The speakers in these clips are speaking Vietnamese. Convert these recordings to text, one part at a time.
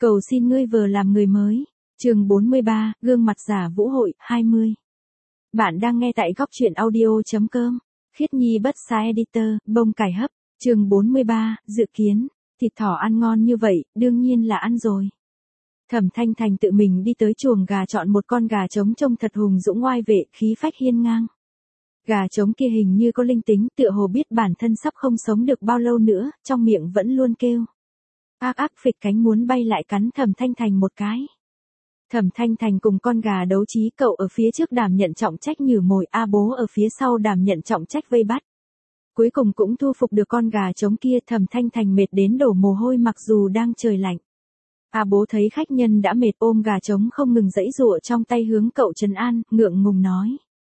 Cầu xin ngươi vừa làm người mới. Chương 43, gương mặt giả vũ hội, 20. Bạn đang nghe tại góc truyện audio.com. Khiết Nhi bất sai editor, bông cải hấp. Chương 43, dự kiến. Thịt thỏ ăn ngon như vậy, đương nhiên là ăn rồi. Thẩm Thanh Thành tự mình đi tới chuồng gà chọn một con gà trống trông thật hùng dũng oai vệ, khí phách hiên ngang. Gà trống kia hình như có linh tính, tựa hồ biết bản thân sắp không sống được bao lâu nữa, trong miệng vẫn luôn kêu. Ác ác phịch cánh muốn bay lại cắn Thẩm Thanh Thành một cái. Thẩm Thanh Thành cùng con gà đấu trí, cậu ở phía trước đảm nhận trọng trách nhử mồi, A Bố ở phía sau đảm nhận trọng trách vây bắt. Cuối cùng cũng thu phục được con gà trống kia. Thẩm Thanh Thành mệt đến đổ mồ hôi mặc dù đang trời lạnh. A Bố thấy khách nhân đã mệt ôm gà trống không ngừng giãy giụa trong tay hướng cậu trấn an, ngượng ngùng nói.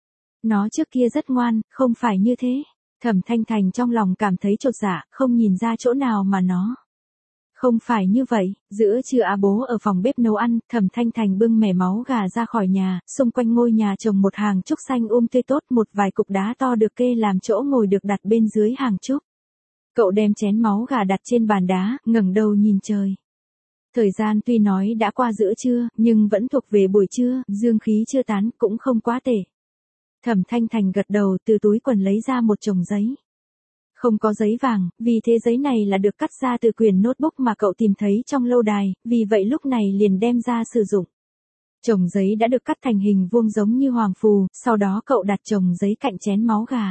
Nó trước kia rất ngoan, không phải như thế. Thẩm Thanh Thành trong lòng cảm thấy chột dạ, không nhìn ra chỗ nào mà nó. Không phải như vậy, giữa trưa A Bố ở phòng bếp nấu ăn, Thẩm Thanh Thành bưng mẻ máu gà ra khỏi nhà, xung quanh ngôi nhà trồng một hàng trúc xanh tươi tốt, một vài cục đá to được kê làm chỗ ngồi được đặt bên dưới hàng trúc. Cậu đem chén máu gà đặt trên bàn đá, ngẩng đầu nhìn trời. Thời gian tuy nói đã qua giữa trưa, nhưng vẫn thuộc về buổi trưa, dương khí chưa tán, cũng không quá tệ. Thẩm Thanh Thành gật đầu, từ túi quần lấy ra một chồng giấy. Không có giấy vàng, vì thế giấy này là được cắt ra từ quyển notebook mà cậu tìm thấy trong lâu đài, vì vậy lúc này liền đem ra sử dụng. Chồng giấy đã được cắt thành hình vuông giống như hoàng phù, sau đó cậu đặt chồng giấy cạnh chén máu gà.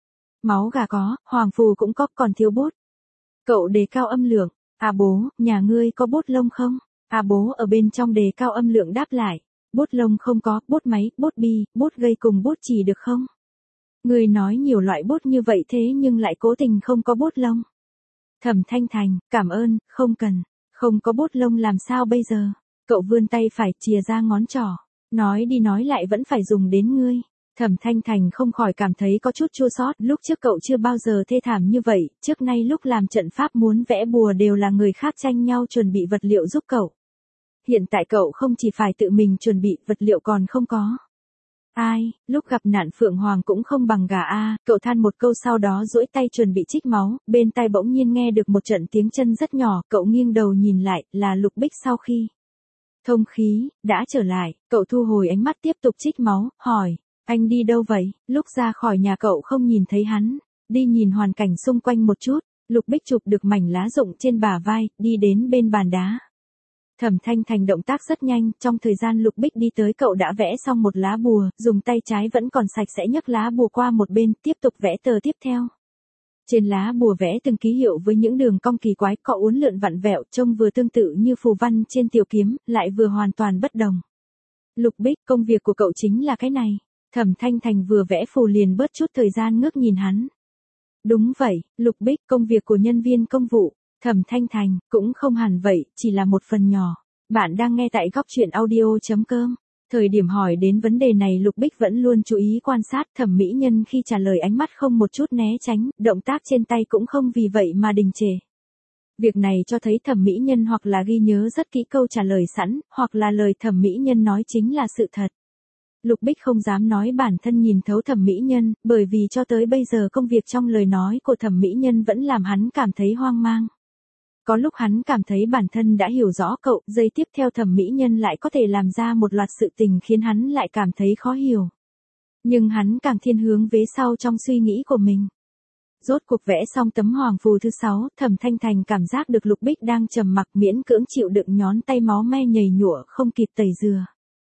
Máu gà có, hoàng phù cũng có, còn thiếu bút. Cậu đề cao âm lượng. A Bố, nhà ngươi có bút lông không? A Bố ở bên trong đề cao âm lượng đáp lại. Bút lông không có, bút máy, bút bi, bút gây cùng bút chì được không? Ngươi nói nhiều loại bút như vậy thế nhưng lại cố tình không có bút lông. Thẩm Thanh Thành, cảm ơn, không cần. Không có bút lông làm sao bây giờ? Cậu vươn tay phải chìa ra ngón trỏ. Nói đi nói lại vẫn phải dùng đến ngươi. Thẩm Thanh Thành không khỏi cảm thấy có chút chua xót, lúc trước cậu chưa bao giờ thê thảm như vậy, trước nay lúc làm trận pháp muốn vẽ bùa đều là người khác tranh nhau chuẩn bị vật liệu giúp cậu. Hiện tại cậu không chỉ phải tự mình chuẩn bị, vật liệu còn không có. Ai, lúc gặp nạn Phượng Hoàng cũng không bằng gà a, cậu than một câu sau đó duỗi tay chuẩn bị trích máu, bên tai bỗng nhiên nghe được một trận tiếng chân rất nhỏ, cậu nghiêng đầu nhìn lại, là Lục Bích sau khi thông khí, đã trở lại, cậu thu hồi ánh mắt tiếp tục trích máu, hỏi, anh đi đâu vậy? Lúc ra khỏi nhà cậu không nhìn thấy hắn, đi nhìn hoàn cảnh xung quanh một chút, Lục Bích chụp được mảnh lá rụng trên bả vai, đi đến bên bàn đá. Thẩm Thanh Thành động tác rất nhanh, trong thời gian Lục Bích đi tới cậu đã vẽ xong một lá bùa, dùng tay trái vẫn còn sạch sẽ nhấc lá bùa qua một bên, tiếp tục vẽ tờ tiếp theo. Trên lá bùa vẽ từng ký hiệu với những đường cong kỳ quái, cọ uốn lượn vặn vẹo, trông vừa tương tự như phù văn trên tiểu kiếm, lại vừa hoàn toàn bất đồng. Lục Bích, công việc của cậu chính là cái này. Thẩm Thanh Thành vừa vẽ phù liền bớt chút thời gian ngước nhìn hắn. Đúng vậy, Lục Bích, công việc của nhân viên công vụ. Thẩm Thanh Thành, cũng không hẳn vậy, chỉ là một phần nhỏ. Bạn đang nghe tại góc truyện audio.com. Thời điểm hỏi đến vấn đề này Lục Bích vẫn luôn chú ý quan sát Thẩm mỹ nhân khi trả lời, ánh mắt không một chút né tránh, động tác trên tay cũng không vì vậy mà đình trệ. Việc này cho thấy Thẩm mỹ nhân hoặc là ghi nhớ rất kỹ câu trả lời sẵn, hoặc là lời Thẩm mỹ nhân nói chính là sự thật. Lục Bích không dám nói bản thân nhìn thấu Thẩm mỹ nhân, bởi vì cho tới bây giờ công việc trong lời nói của Thẩm mỹ nhân vẫn làm hắn cảm thấy hoang mang. Có lúc hắn cảm thấy bản thân đã hiểu rõ cậu, giây tiếp theo Thẩm mỹ nhân lại có thể làm ra một loạt sự tình khiến hắn lại cảm thấy khó hiểu. Nhưng hắn càng thiên hướng vế sau trong suy nghĩ của mình. Rốt cuộc vẽ xong tấm hoàng phù thứ 6, Thẩm Thanh Thành cảm giác được Lục Bích đang trầm mặc miễn cưỡng chịu đựng nhón tay máu me nhầy nhụa không kịp tẩy rửa.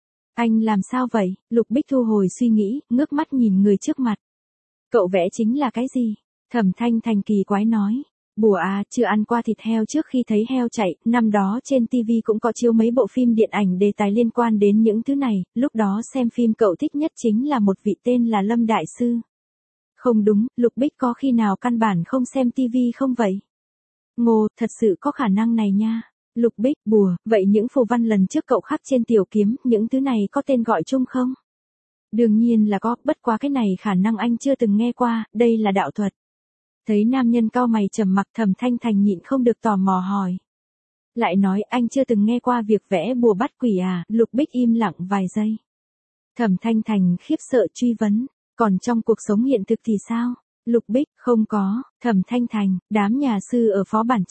Anh làm sao vậy? Lục Bích thu hồi suy nghĩ, ngước mắt nhìn người trước mặt. Cậu vẽ chính là cái gì? Thẩm Thanh Thành kỳ quái nói. Bùa à, chưa ăn qua thịt heo trước khi thấy heo chạy, năm đó trên TV cũng có chiếu mấy bộ phim điện ảnh đề tài liên quan đến những thứ này, lúc đó xem phim cậu thích nhất chính là một vị tên là Lâm Đại Sư. Không đúng, Lục Bích có khi nào căn bản không xem TV không vậy? Ngô, thật sự có khả năng này nha. Lục Bích, bùa, vậy những phù văn lần trước cậu khắc trên tiểu kiếm, những thứ này có tên gọi chung không? Đương nhiên là có, bất quá cái này khả năng anh chưa từng nghe qua, đây là đạo thuật. Thấy nam nhân cau mày trầm mặc, Thẩm Thanh Thành nhịn không được tò mò hỏi. Lại nói anh chưa từng nghe qua việc vẽ bùa bắt quỷ à? Lục Bích im lặng vài giây. Thẩm Thanh Thành khiếp sợ truy vấn, còn trong cuộc sống hiện thực thì sao? Lục Bích, không có. Thẩm Thanh Thành, đám nhà sư ở phó bản trước,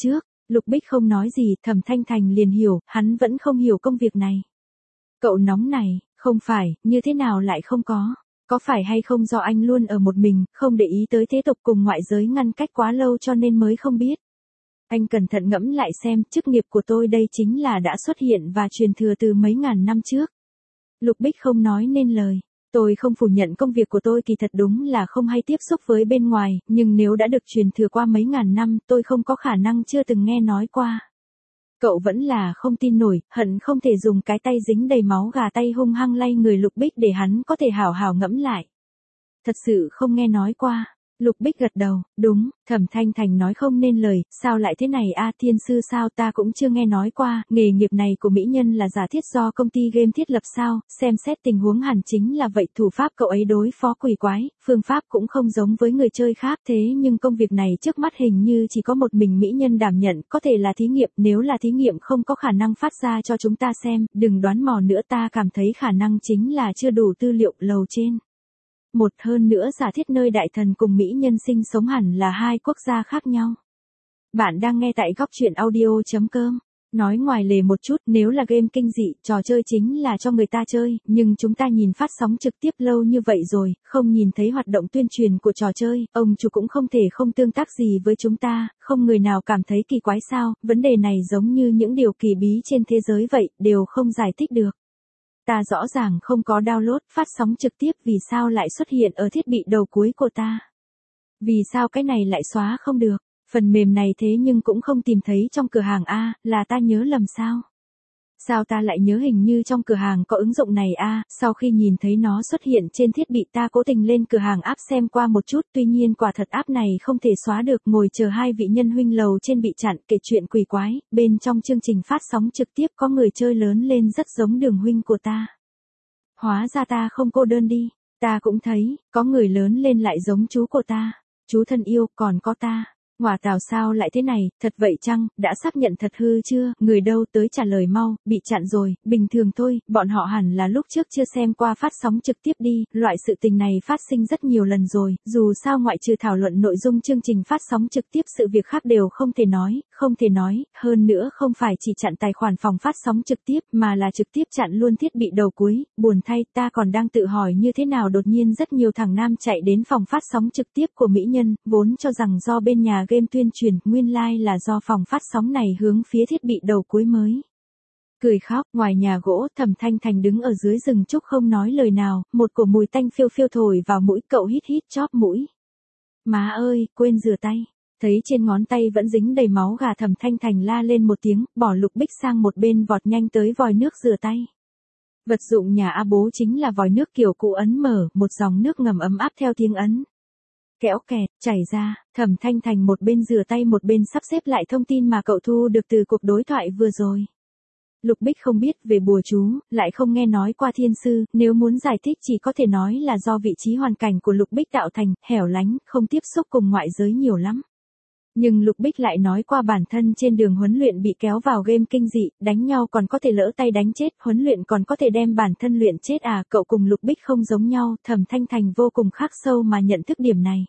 Lục Bích không nói gì, Thẩm Thanh Thành liền hiểu, hắn vẫn không hiểu công việc này. Cậu nóng này, không phải, như thế nào lại không có? Có phải hay không do anh luôn ở một mình, không để ý tới thế tục cùng ngoại giới ngăn cách quá lâu cho nên mới không biết? Anh cẩn thận ngẫm lại xem, chức nghiệp của tôi đây chính là đã xuất hiện và truyền thừa từ mấy ngàn năm trước. Lục Bích không nói nên lời. Tôi không phủ nhận công việc của tôi kỳ thật đúng là không hay tiếp xúc với bên ngoài, nhưng nếu đã được truyền thừa qua mấy ngàn năm, tôi không có khả năng chưa từng nghe nói qua. Cậu vẫn là không tin nổi, hận không thể dùng cái tay dính đầy máu gà tay hung hăng lay người Lục Bích để hắn có thể hảo hảo ngẫm lại. Thật sự không nghe nói qua. Lục Bích gật đầu, đúng, Thẩm Thanh Thành nói không nên lời, sao lại thế này a thiên sư sao ta cũng chưa nghe nói qua, nghề nghiệp này của mỹ nhân là giả thiết do công ty game thiết lập sao, xem xét tình huống hẳn chính là vậy thủ pháp cậu ấy đối phó quỷ quái, phương pháp cũng không giống với người chơi khác thế nhưng công việc này trước mắt hình như chỉ có một mình mỹ nhân đảm nhận, có thể là thí nghiệm, nếu là thí nghiệm không có khả năng phát ra cho chúng ta xem, đừng đoán mò nữa ta cảm thấy khả năng chính là chưa đủ tư liệu lầu trên. Một hơn nữa giả thiết nơi đại thần cùng mỹ nhân sinh sống hẳn là hai quốc gia khác nhau. Bạn đang nghe tại góc truyện audio.com. Nói ngoài lề một chút, nếu là game kinh dị, trò chơi chính là cho người ta chơi, nhưng chúng ta nhìn phát sóng trực tiếp lâu như vậy rồi, không nhìn thấy hoạt động tuyên truyền của trò chơi, ông chủ cũng không thể không tương tác gì với chúng ta, không người nào cảm thấy kỳ quái sao, vấn đề này giống như những điều kỳ bí trên thế giới vậy, đều không giải thích được. Ta rõ ràng không có download phát sóng trực tiếp vì sao lại xuất hiện ở thiết bị đầu cuối của ta. Vì sao cái này lại xóa không được, phần mềm này thế nhưng cũng không tìm thấy trong cửa hàng A, là ta nhớ lầm sao? Sao ta lại nhớ hình như trong cửa hàng có ứng dụng này a, sau khi nhìn thấy nó xuất hiện trên thiết bị ta cố tình lên cửa hàng app xem qua một chút, tuy nhiên quả thật app này không thể xóa được, ngồi chờ hai vị nhân huynh lầu trên bị chặn, kể chuyện quỷ quái, bên trong chương trình phát sóng trực tiếp có người chơi lớn lên rất giống Đường huynh của ta. Hóa ra ta không cô đơn đi, ta cũng thấy, có người lớn lên lại giống chú của ta, chú thân yêu, còn có ta. Hỏa tào sao lại thế này, thật vậy chăng, đã xác nhận thật hư chưa, người đâu tới trả lời mau, bị chặn rồi, bình thường thôi, bọn họ hẳn là lúc trước chưa xem qua phát sóng trực tiếp đi, loại sự tình này phát sinh rất nhiều lần rồi, dù sao ngoại trừ thảo luận nội dung chương trình phát sóng trực tiếp sự việc khác đều không thể nói, hơn nữa không phải chỉ chặn tài khoản phòng phát sóng trực tiếp mà là trực tiếp chặn luôn thiết bị đầu cuối, buồn thay ta còn đang tự hỏi như thế nào đột nhiên rất nhiều thằng nam chạy đến phòng phát sóng trực tiếp của mỹ nhân, vốn cho rằng do bên nhà game tuyên truyền, nguyên lai là do phòng phát sóng này hướng phía thiết bị đầu cuối mới. Cười khóc, ngoài nhà gỗ, Thẩm Thanh Thành đứng ở dưới rừng trúc không nói lời nào, một cổ mùi tanh phiêu phiêu thổi vào mũi, cậu hít hít chóp mũi. Má ơi, quên rửa tay. Thấy trên ngón tay vẫn dính đầy máu gà, Thẩm Thanh Thành la lên một tiếng, bỏ Lục Bích sang một bên vọt nhanh tới vòi nước rửa tay. Vật dụng nhà A Bố chính là vòi nước kiểu cụ ấn mở, một dòng nước ngầm ấm áp theo tiếng ấn. Kéo kẹt, chảy ra, Thẩm Thanh Thành một bên rửa tay một bên sắp xếp lại thông tin mà cậu thu được từ cuộc đối thoại vừa rồi. Lục Bích không biết về bùa chú, lại không nghe nói qua thiên sư, nếu muốn giải thích chỉ có thể nói là do vị trí hoàn cảnh của Lục Bích tạo thành, hẻo lánh, không tiếp xúc cùng ngoại giới nhiều lắm. Nhưng Lục Bích lại nói qua bản thân trên đường huấn luyện bị kéo vào game kinh dị, đánh nhau còn có thể lỡ tay đánh chết, huấn luyện còn có thể đem bản thân luyện chết à, cậu cùng Lục Bích không giống nhau, Thẩm Thanh Thành vô cùng khắc sâu mà nhận thức điểm này.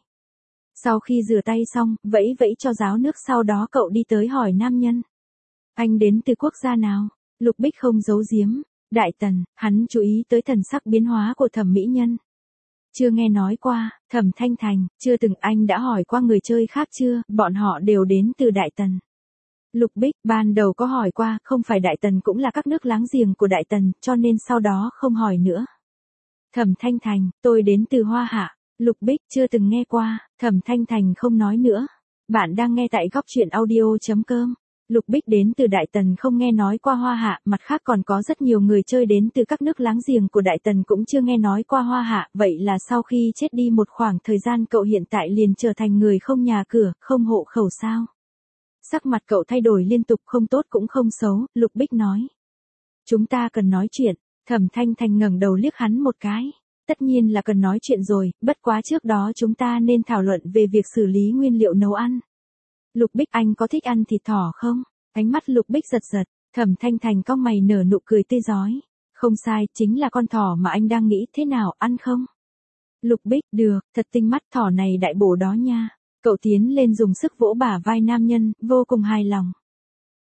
Sau khi rửa tay xong, vẫy vẫy cho ráo nước sau đó cậu đi tới hỏi nam nhân. Anh đến từ quốc gia nào? Lục Bích không giấu giếm. Đại Tần, hắn chú ý tới thần sắc biến hóa của Thẩm mỹ nhân. Chưa nghe nói qua, Thẩm Thanh Thành, chưa từng, anh đã hỏi qua người chơi khác chưa, bọn họ đều đến từ Đại Tần. Lục Bích, ban đầu có hỏi qua, không phải Đại Tần cũng là các nước láng giềng của Đại Tần, cho nên sau đó không hỏi nữa. Thẩm Thanh Thành, tôi đến từ Hoa Hạ. Lục Bích, chưa từng nghe qua, Thẩm Thanh Thành không nói nữa. Bạn đang nghe tại góc truyện audio.com. Lục Bích đến từ Đại Tần không nghe nói qua Hoa Hạ, mặt khác còn có rất nhiều người chơi đến từ các nước láng giềng của Đại Tần cũng chưa nghe nói qua Hoa Hạ, vậy là sau khi chết đi một khoảng thời gian cậu hiện tại liền trở thành người không nhà cửa, không hộ khẩu sao? Sắc mặt cậu thay đổi liên tục, không tốt cũng không xấu, Lục Bích nói. Chúng ta cần nói chuyện, Thẩm Thanh Thành ngẩng đầu liếc hắn một cái. Tất nhiên là cần nói chuyện rồi, bất quá trước đó chúng ta nên thảo luận về việc xử lý nguyên liệu nấu ăn. Lục Bích, anh có thích ăn thịt thỏ không? Ánh mắt Lục Bích giật giật, Thẩm Thanh Thành cong mày nở nụ cười tươi rói. Không sai, chính là con thỏ mà anh đang nghĩ, thế nào, ăn không? Lục Bích, được, thật tinh mắt, thỏ này đại bổ đó nha. Cậu tiến lên dùng sức vỗ bả vai nam nhân, vô cùng hài lòng.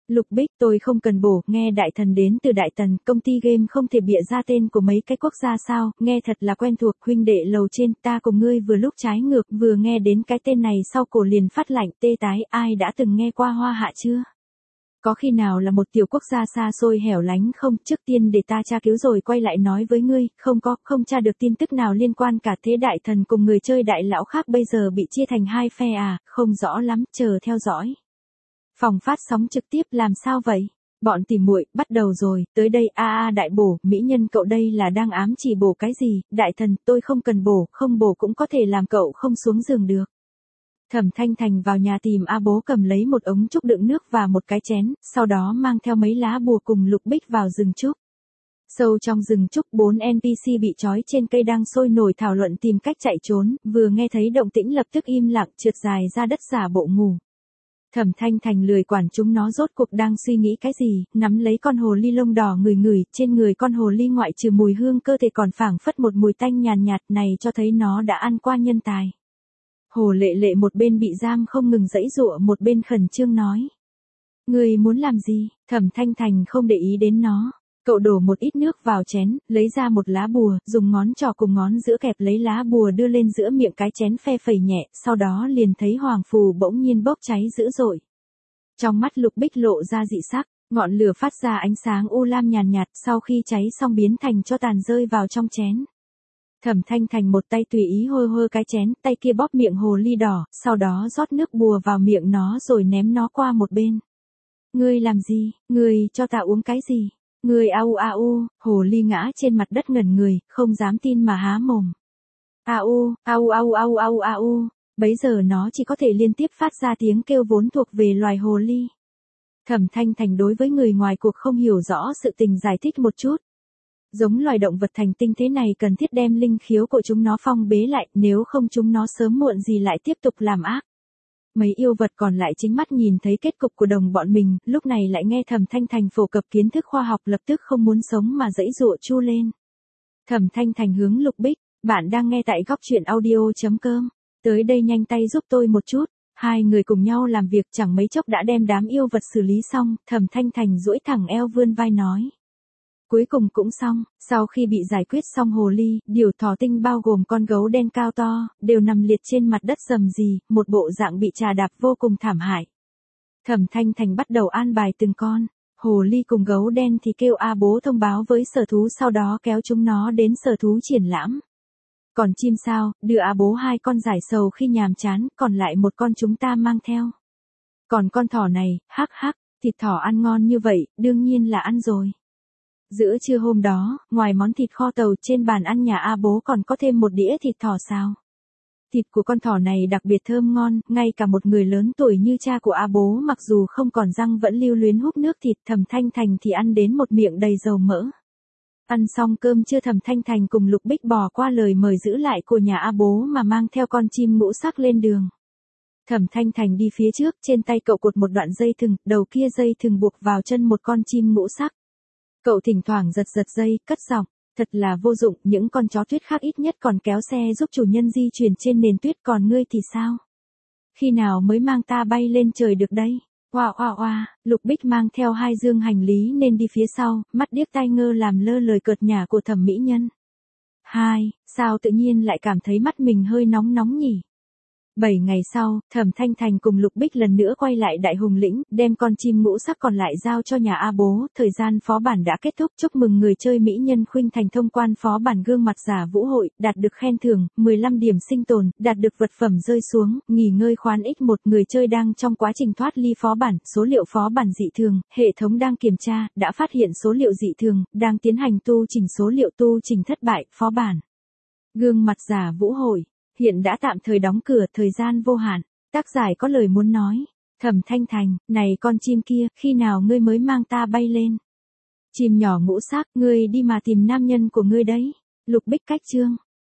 Lục Bích, tôi không cần bổ, nghe đại thần đến từ Đại Tần, công ty game không thể bịa ra tên của mấy cái quốc gia sao, nghe thật là quen thuộc, huynh đệ lầu trên, ta cùng ngươi vừa lúc trái ngược, vừa nghe đến cái tên này sau cổ liền phát lạnh, tê tái, ai đã từng nghe qua Hoa Hạ chưa? Có khi nào là một tiểu quốc gia xa xôi hẻo lánh không, trước tiên để ta tra cứu rồi quay lại nói với ngươi, không tra được tin tức nào liên quan cả thế đại thần cùng người chơi đại lão khác bây giờ bị chia thành hai phe à, không rõ lắm, chờ theo dõi. Phòng phát sóng trực tiếp làm sao vậy? Bọn tỉ muội bắt đầu rồi, tới đây đại bổ, mỹ nhân cậu đây là đang ám chỉ bổ cái gì, đại thần, tôi không cần bổ, không bổ cũng có thể làm cậu không xuống giường được. Thẩm Thanh Thành vào nhà tìm A Bố cầm lấy một ống trúc đựng nước và một cái chén, sau đó mang theo mấy lá bùa cùng Lục Bích vào rừng trúc. Sâu trong rừng trúc 4 NPC bị trói trên cây đang sôi nổi thảo luận tìm cách chạy trốn, vừa nghe thấy động tĩnh lập tức im lặng trượt dài ra đất giả bộ ngủ. Thẩm Thanh Thành lười quản chúng nó rốt cuộc đang suy nghĩ cái gì, nắm lấy con hồ ly lông đỏ ngửi, trên người con hồ ly ngoại trừ mùi hương cơ thể còn phảng phất một mùi tanh nhàn nhạt này cho thấy nó đã ăn qua nhân tài. Hồ Lệ Lệ một bên bị giam không ngừng giãy giụa một bên khẩn trương nói. Người muốn làm gì? Thẩm Thanh Thành không để ý đến nó. Cậu đổ một ít nước vào chén, lấy ra một lá bùa, dùng ngón trỏ cùng ngón giữa kẹp lấy lá bùa đưa lên giữa miệng cái chén phe phẩy nhẹ, sau đó liền thấy hoàng phù bỗng nhiên bốc cháy dữ dội. Trong mắt Lục Bích lộ ra dị sắc, ngọn lửa phát ra ánh sáng u lam nhàn nhạt, sau khi cháy xong biến thành tro tàn rơi vào trong chén. Thẩm Thanh Thành một tay tùy ý hơ cái chén, tay kia bóp miệng hồ ly đỏ, sau đó rót nước bùa vào miệng nó rồi ném nó qua một bên. Ngươi làm gì? Ngươi cho ta uống cái gì? Ngươi au, hồ ly ngã trên mặt đất ngẩn người, không dám tin mà há mồm. Au, bấy giờ nó chỉ có thể liên tiếp phát ra tiếng kêu vốn thuộc về loài hồ ly. Thẩm Thanh Thành đối với người ngoài cuộc không hiểu rõ sự tình giải thích một chút. Giống loài động vật thành tinh thế này cần thiết đem linh khiếu của chúng nó phong bế lại, nếu không chúng nó sớm muộn gì lại tiếp tục làm ác. Mấy yêu vật còn lại chính mắt nhìn thấy kết cục của đồng bọn mình, lúc này lại nghe Thẩm Thanh Thành phổ cập kiến thức khoa học lập tức không muốn sống mà giãy giụa chu lên. Thẩm Thanh Thành hướng Lục Bích, bạn đang nghe tại góc truyện audio.com, tới đây nhanh tay giúp tôi một chút. Hai người cùng nhau làm việc chẳng mấy chốc đã đem đám yêu vật xử lý xong, Thẩm Thanh Thành duỗi thẳng eo vươn vai nói. Cuối cùng cũng xong, sau khi bị giải quyết xong hồ ly, điều thỏ tinh bao gồm con gấu đen cao to, đều nằm liệt trên mặt đất rầm rì, một bộ dạng bị trà đạp vô cùng thảm hại. Thẩm Thanh Thành bắt đầu an bài từng con, hồ ly cùng gấu đen thì kêu A Bố thông báo với sở thú sau đó kéo chúng nó đến sở thú triển lãm. Còn chim sao, đưa A Bố 2 con giải sầu khi nhàm chán, còn lại một con chúng ta mang theo. Còn con thỏ này, hắc, thịt thỏ ăn ngon như vậy, đương nhiên là ăn rồi. Giữa trưa hôm đó, ngoài món thịt kho tàu trên bàn ăn nhà A Bố còn có thêm một đĩa thịt thỏ xào. Thịt của con thỏ này đặc biệt thơm ngon, ngay cả một người lớn tuổi như cha của A Bố mặc dù không còn răng vẫn lưu luyến húp nước thịt. Thẩm Thanh Thành thì ăn đến một miệng đầy dầu mỡ. Ăn xong cơm trưa Thẩm Thanh Thành cùng Lục Bích bỏ qua lời mời giữ lại của nhà A Bố mà mang theo con chim ngũ sắc lên đường. Thẩm Thanh Thành đi phía trước, trên tay cậu cột một đoạn dây thừng, đầu kia dây thừng buộc vào chân một con chim ngũ sắc. Cậu thỉnh thoảng giật dây, cất giọng, thật là vô dụng, những con chó tuyết khác ít nhất còn kéo xe giúp chủ nhân di chuyển trên nền tuyết, còn ngươi thì sao? Khi nào mới mang ta bay lên trời được đây? Oa, Lục Bích mang theo 2 dương hành lý nên đi phía sau, mắt điếc tai ngơ làm lơ lời cợt nhả của Thẩm mỹ nhân. Sao tự nhiên lại cảm thấy mắt mình hơi nóng nhỉ? 7 ngày sau, Thẩm Thanh Thành cùng Lục Bích lần nữa quay lại Đại Hùng Lĩnh, đem con chim ngũ sắc còn lại giao cho nhà A Bố, thời gian phó bản đã kết thúc, chúc mừng người chơi mỹ nhân Khuynh Thành thông quan phó bản gương mặt giả vũ hội, đạt được khen thưởng, 15 điểm sinh tồn, đạt được vật phẩm rơi xuống, nghỉ ngơi khoán x1, người chơi đang trong quá trình thoát ly phó bản, số liệu phó bản dị thường, hệ thống đang kiểm tra, đã phát hiện số liệu dị thường, đang tiến hành tu chỉnh số liệu tu chỉnh thất bại, phó bản. Gương mặt giả vũ hội. Hiện đã tạm thời đóng cửa, thời gian vô hạn. Tác giải có lời muốn nói. Thẩm Thanh Thành, này con chim kia, khi nào ngươi mới mang ta bay lên? Chim nhỏ ngũ sắc, ngươi đi mà tìm nam nhân của ngươi đấy. Lục Bích cách chương.